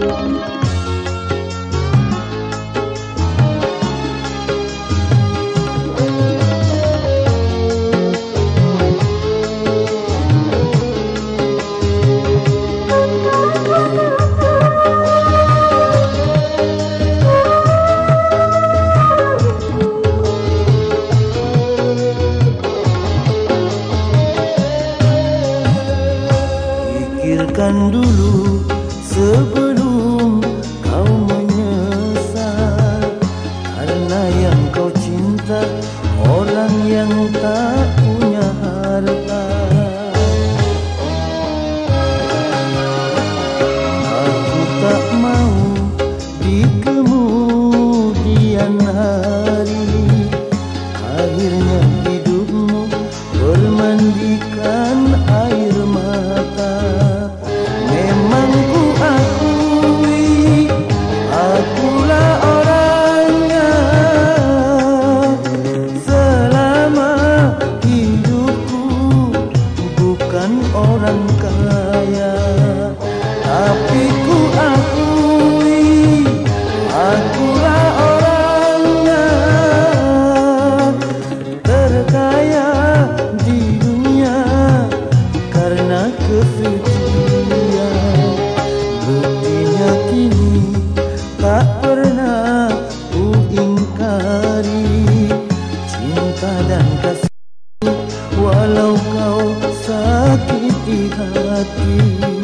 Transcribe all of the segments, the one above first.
Pikirkan dulu sebelum kau menyesal, karena yang kau cinta orang yang tak punya harta. Aku tak mau di kemudian hari akhirnya hidupmu bermandikan air mata. Memang ku akui akulah orangnya, selama hidupku bukan orang kaya. Tapi ku akui akulah orangnya, terkaya di dunia karena kesucian. Buktinya kini tak pernah ku ingkari cinta dan kasih, walau kau sakiti hati.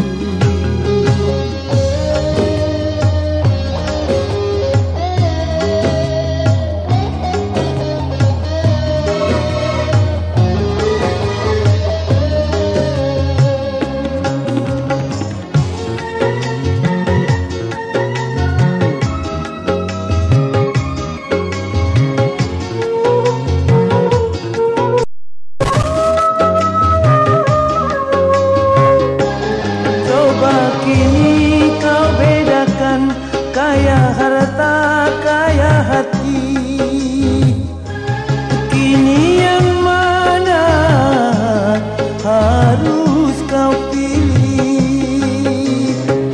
Kini kau bedakan kaya harta, kaya hati. Kini yang mana harus kau pilih?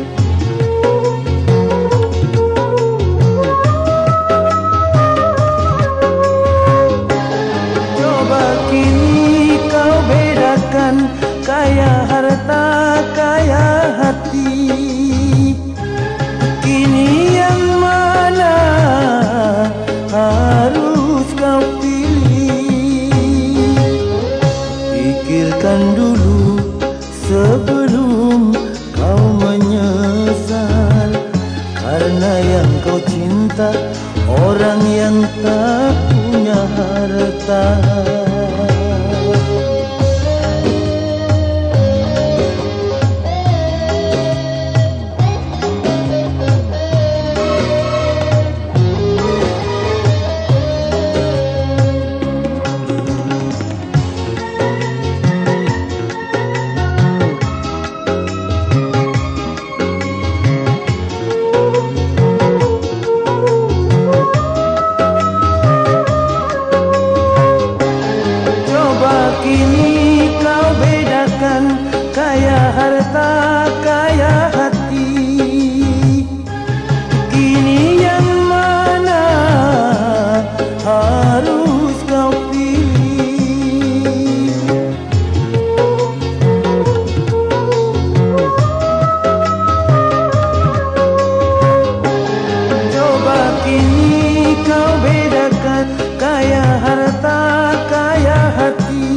Coba kini kau bedakan kaya harta, kaya hati. Kini yang mana harus kau pilih? Pikirkan dulu sebelum kau menyesal, karena yang kau cinta orang yang tak punya harta. Kini kau bedakan kaya harta, kaya hati. Kini yang mana harus kau pilih? Coba kini kau bedakan kaya harta, kaya hati.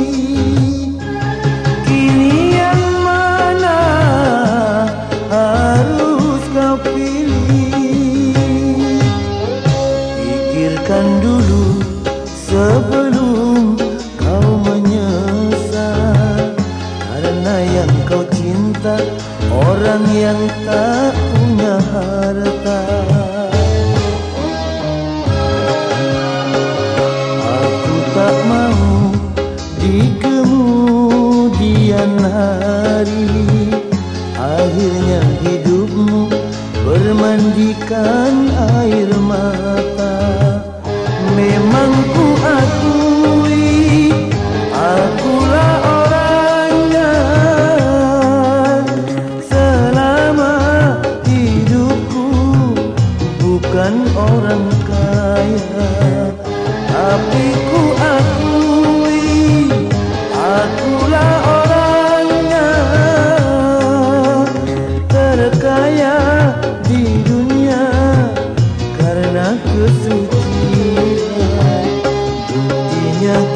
Pikirkan dulu sebelum kau menyesal, karena yang kau cinta orang yang tak punya harta. Aku tak mau di kemudian hari akhirnya hidupmu bermandikan air mata. Memang ku akui akulah orangnya, selama hidup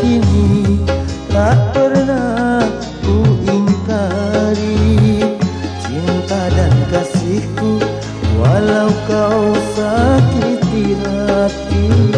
ini tak pernah ku ingkari. Cinta dan kasihku walau kau sakiti hati.